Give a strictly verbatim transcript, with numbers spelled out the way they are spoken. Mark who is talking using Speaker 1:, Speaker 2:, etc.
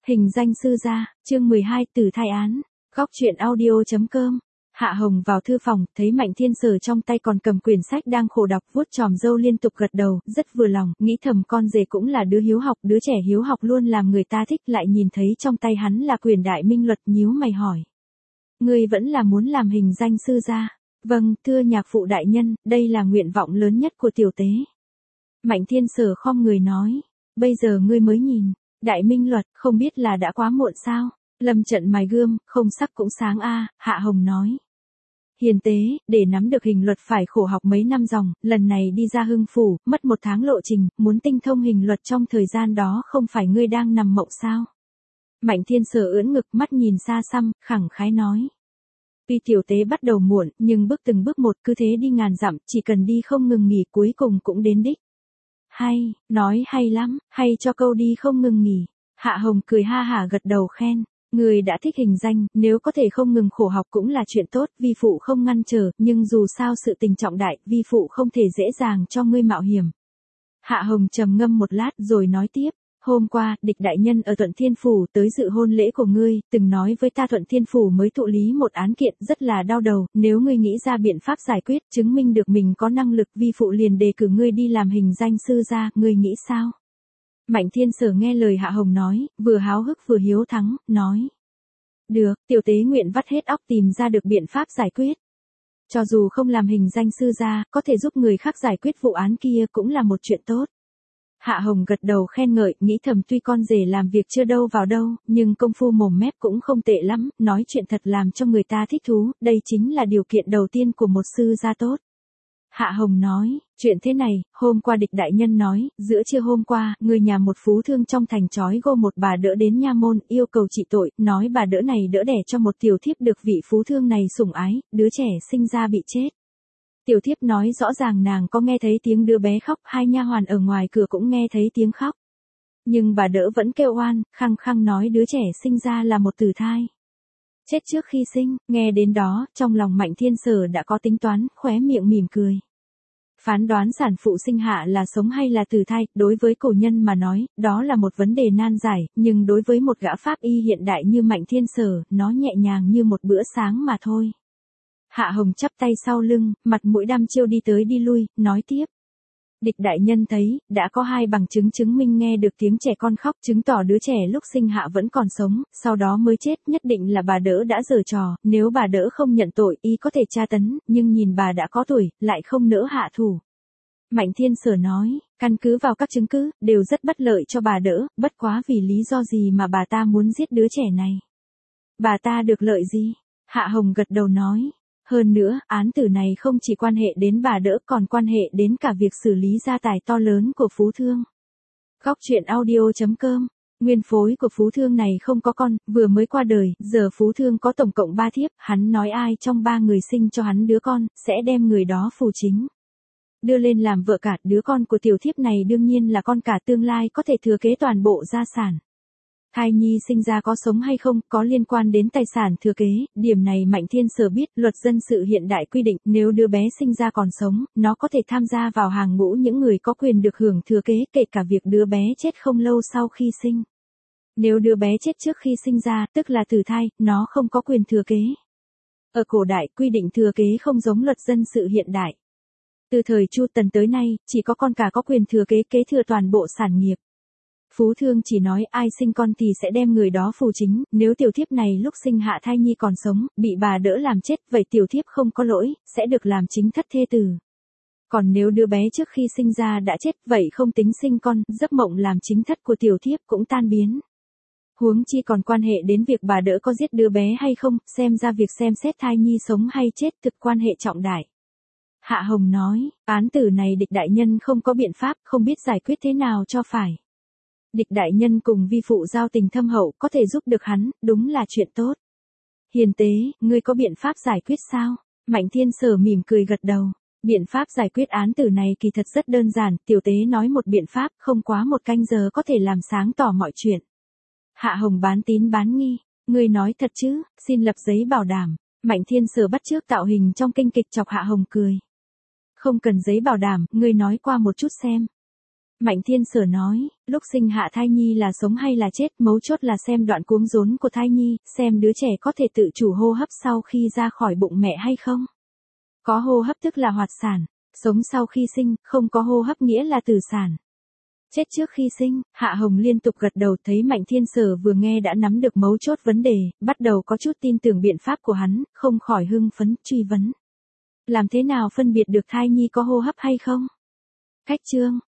Speaker 1: Hình danh sư gia, chương mười hai Tử thai án. Góc truyện audio chấm com. Hạ Hồng vào thư phòng, thấy Mạnh Thiên Sở trong tay còn cầm quyển sách đang khổ đọc, vuốt chòm râu liên tục gật đầu, rất vừa lòng, nghĩ thầm con rể cũng là đứa hiếu học, đứa trẻ hiếu học luôn làm người ta thích, lại nhìn thấy trong tay hắn là quyển Đại Minh Luật, nhíu mày hỏi: "Ngươi vẫn là muốn làm hình danh sư gia?" "Vâng, thưa nhạc phụ đại nhân, đây là nguyện vọng lớn nhất của tiểu tế." Mạnh Thiên Sở khom người nói: "Bây giờ ngươi mới nhìn Đại Minh Luật, không biết là đã quá muộn sao?" Lâm Trận mài gươm, không sắc cũng sáng a. Hạ Hồng nói: "Hiền tế, để nắm được hình luật phải khổ học mấy năm ròng, lần này đi ra Hưng phủ, mất một tháng lộ trình, muốn tinh thông hình luật trong thời gian đó không phải ngươi đang nằm mộng sao?" Mạnh Thiên Sở ưỡn ngực, mắt nhìn xa xăm, khẳng khái nói: "Tuy tiểu tế bắt đầu muộn, nhưng bước từng bước một, cứ thế đi ngàn dặm, chỉ cần đi không ngừng nghỉ, cuối cùng cũng đến đích." "Hay, nói hay lắm, hay cho câu đi không ngừng nghỉ." Hạ Hồng cười ha hả gật đầu khen: "Người đã thích hình danh, nếu có thể không ngừng khổ học cũng là chuyện tốt, vi phụ không ngăn trở, nhưng dù sao sự tình trọng đại, vi phụ không thể dễ dàng cho ngươi mạo hiểm." Hạ Hồng trầm ngâm một lát rồi nói tiếp: "Hôm qua, địch đại nhân ở Thuận Thiên Phủ tới dự hôn lễ của ngươi, từng nói với ta Thuận Thiên Phủ mới thụ lý một án kiện rất là đau đầu, nếu ngươi nghĩ ra biện pháp giải quyết, chứng minh được mình có năng lực, vi phụ liền đề cử ngươi đi làm hình danh sư gia, ngươi nghĩ sao?" Mạnh Thiên Sở nghe lời Hạ Hồng nói, vừa háo hức vừa hiếu thắng, nói: "Được, tiểu tế nguyện vắt hết óc tìm ra được biện pháp giải quyết. Cho dù không làm hình danh sư gia, có thể giúp người khác giải quyết vụ án kia cũng là một chuyện tốt." Hạ Hồng gật đầu khen ngợi, nghĩ thầm tuy con rể làm việc chưa đâu vào đâu, nhưng công phu mồm mép cũng không tệ lắm, nói chuyện thật làm cho người ta thích thú, đây chính là điều kiện đầu tiên của một sư gia tốt. Hạ Hồng nói: "Chuyện thế này, hôm qua địch đại nhân nói, giữa trưa hôm qua, người nhà một phú thương trong thành trói gô một bà đỡ đến nha môn, yêu cầu trị tội, nói bà đỡ này đỡ đẻ cho một tiểu thiếp được vị phú thương này sủng ái, đứa trẻ sinh ra bị chết. Tiểu thiếp nói rõ ràng nàng có nghe thấy tiếng đứa bé khóc, hai nha hoàn ở ngoài cửa cũng nghe thấy tiếng khóc. Nhưng bà đỡ vẫn kêu oan, khăng khăng nói đứa trẻ sinh ra là một tử thai. Chết trước khi sinh." Nghe đến đó, trong lòng Mạnh Thiên Sở đã có tính toán, khóe miệng mỉm cười. Phán đoán sản phụ sinh hạ là sống hay là tử thai, đối với cổ nhân mà nói, đó là một vấn đề nan giải, nhưng đối với một gã pháp y hiện đại như Mạnh Thiên Sở, nó nhẹ nhàng như một bữa sáng mà thôi. Hạ Hồng chắp tay sau lưng, mặt mũi đăm chiêu đi tới đi lui, nói tiếp: "Địch đại nhân thấy, đã có hai bằng chứng chứng minh nghe được tiếng trẻ con khóc, chứng tỏ đứa trẻ lúc sinh hạ vẫn còn sống, sau đó mới chết, nhất định là bà đỡ đã giở trò, nếu bà đỡ không nhận tội, y có thể tra tấn, nhưng nhìn bà đã có tuổi, lại không nỡ hạ thủ." Mạnh Thiên Sở nói: "Căn cứ vào các chứng cứ, đều rất bất lợi cho bà đỡ, bất quá vì lý do gì mà bà ta muốn giết đứa trẻ này?" "Bà ta được lợi gì?" Hạ Hồng gật đầu nói: "Hơn nữa, án tử này không chỉ quan hệ đến bà đỡ còn quan hệ đến cả việc xử lý gia tài to lớn của phú thương." Góc truyện audio chấm com. Nguyên phối của phú thương này không có con, vừa mới qua đời, giờ phú thương có tổng cộng ba thiếp, hắn nói ai trong ba người sinh cho hắn đứa con, sẽ đem người đó phù chính, đưa lên làm vợ cả, đứa con của tiểu thiếp này đương nhiên là con cả tương lai có thể thừa kế toàn bộ gia sản. Thai nhi sinh ra có sống hay không, có liên quan đến tài sản thừa kế, điểm này Mạnh Thiên Sở biết, luật dân sự hiện đại quy định, nếu đứa bé sinh ra còn sống, nó có thể tham gia vào hàng ngũ những người có quyền được hưởng thừa kế, kể cả việc đứa bé chết không lâu sau khi sinh. Nếu đứa bé chết trước khi sinh ra, tức là tử thai, nó không có quyền thừa kế. Ở cổ đại, quy định thừa kế không giống luật dân sự hiện đại. Từ thời Chu Tần tới nay, chỉ có con cả có quyền thừa kế, kế thừa toàn bộ sản nghiệp. Phú thương chỉ nói ai sinh con thì sẽ đem người đó phù chính, nếu tiểu thiếp này lúc sinh hạ thai nhi còn sống, bị bà đỡ làm chết, vậy tiểu thiếp không có lỗi, sẽ được làm chính thất thê tử. Còn nếu đứa bé trước khi sinh ra đã chết, vậy không tính sinh con, giấc mộng làm chính thất của tiểu thiếp cũng tan biến. Huống chi còn quan hệ đến việc bà đỡ có giết đứa bé hay không, xem ra việc xem xét thai nhi sống hay chết thực quan hệ trọng đại." Hạ Hồng nói: "Án tử này địch đại nhân không có biện pháp, không biết giải quyết thế nào cho phải. Địch đại nhân cùng vi phụ giao tình thâm hậu, có thể giúp được hắn, đúng là chuyện tốt. Hiền tế, ngươi có biện pháp giải quyết sao?" Mạnh Thiên Sở mỉm cười gật đầu. Biện pháp giải quyết án tử này kỳ thật rất đơn giản, tiểu tế nói một biện pháp, không quá một canh giờ có thể làm sáng tỏ mọi chuyện. Hạ Hồng bán tín bán nghi: "Ngươi nói thật chứ, xin lập giấy bảo đảm." Mạnh Thiên Sở bắt chước tạo hình trong kinh kịch chọc Hạ Hồng cười: "Không cần giấy bảo đảm, ngươi nói qua một chút xem." Mạnh Thiên Sở nói, lúc sinh hạ thai nhi là sống hay là chết, mấu chốt là xem đoạn cuống rốn của thai nhi, xem đứa trẻ có thể tự chủ hô hấp sau khi ra khỏi bụng mẹ hay không. Có hô hấp tức là hoạt sản, sống sau khi sinh, không có hô hấp nghĩa là tử sản. Chết trước khi sinh. Hạ Hồng liên tục gật đầu, thấy Mạnh Thiên Sở vừa nghe đã nắm được mấu chốt vấn đề, bắt đầu có chút tin tưởng biện pháp của hắn, không khỏi hưng phấn, truy vấn. Làm thế nào phân biệt được thai nhi có hô hấp hay không? Cách chương